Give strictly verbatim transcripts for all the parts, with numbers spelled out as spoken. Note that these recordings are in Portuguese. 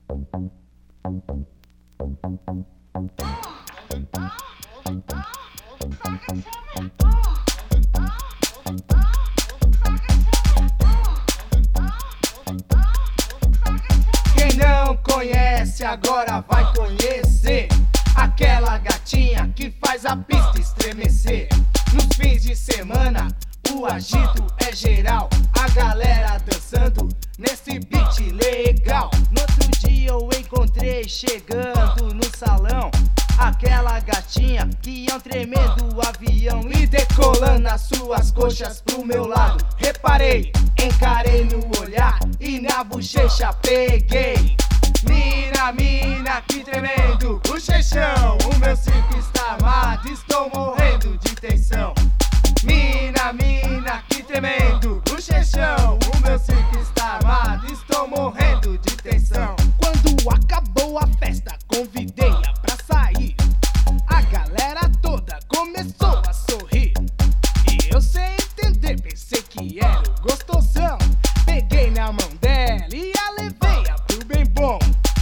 Quem não conhece agora vai conhecer aquela gatinha que faz a pista estremecer. Nos fins de semana o agito é geral, a galera dançando nesse beat legal. No outro dia eu encontrei chegando no salão aquela gatinha que é um tremendo avião e decolando as suas coxas pro meu lado. Reparei, encarei no olhar e na bochecha peguei. Mina, mina, que tremendo bochechão. O meu circo está armado, estou morrendo de tensão. Mina, mina, que tremendo bochechão. O meu circo está armado, estou morrendo de tensão. Quando acabou a festa, convidei-a pra sair. A galera toda começou a sorrir. E eu sem entender, pensei que era o gostosão. Peguei na mão dela e a levei-a pro bem bom.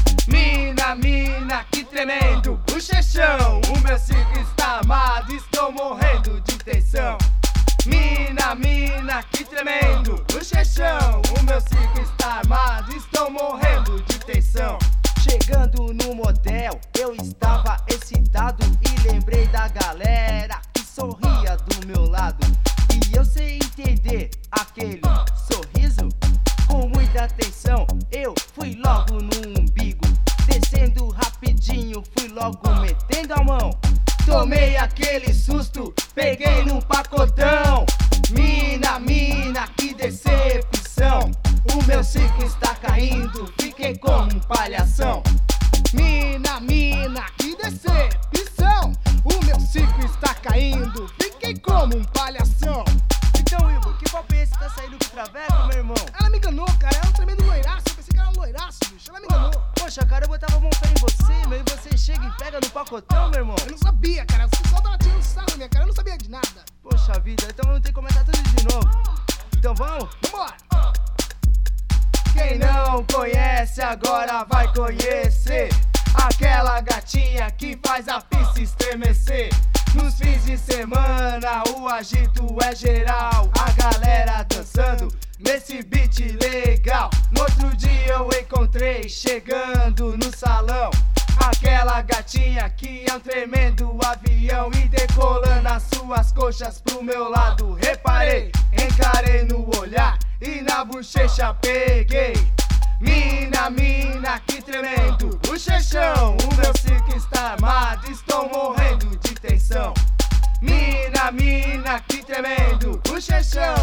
Mina, mina, que tremendo bochechão. O meu circo está armado, estou morrendo de tensão. Mina, mina, que tremendo bochechão. O meu circo está armado, estou morrendo de tensão. Chegando no motel, eu estava excitado e lembrei da galera que sorria do meu lado. E eu sem entender aquele sorriso, com muita atenção, eu fui logo no umbigo. Descendo rapidinho, fui logo metendo a mão. Tomei aquele susto, peguei num pacotão. Mina, mina, que decepção. O meu circo está caindo, fiquei como um palhação. Mina, mina, que decepção. O meu circo está caindo, fiquei como um palhação. Então, Igor, que papo é esse? Tá saindo com o traveco, meu irmão? Ela me enganou, cara. Ela é um tremendo loiraço. Eu pensei que era um loiraço, bicho. Ela me enganou. Poxa, cara, eu botava mão fé em você, meu. E você chega e pega no pacotão, meu irmão. Eu não sabia, cara. O pessoal tava tirando sarro na minha cara. Eu não sabia de nada. Poxa vida, então vamos ter que comentar tudo de novo. Então vamos? Vambora. Quem não conhece agora vai conhecer aquela gatinha que faz a pista estremecer. Nos fins de semana o agito é geral, a galera dançando nesse beat legal. No outro dia eu encontrei chegando no salão aquela gatinha que é um tremendo avião e decolando as suas coxas pro meu lado. Reparei, encarei no olhar e na bochecha peguei. Mina, mina, que tremendo bochechão. O meu circo está armado, estou morrendo de tensão. Mina, mina, que tremendo bochechão.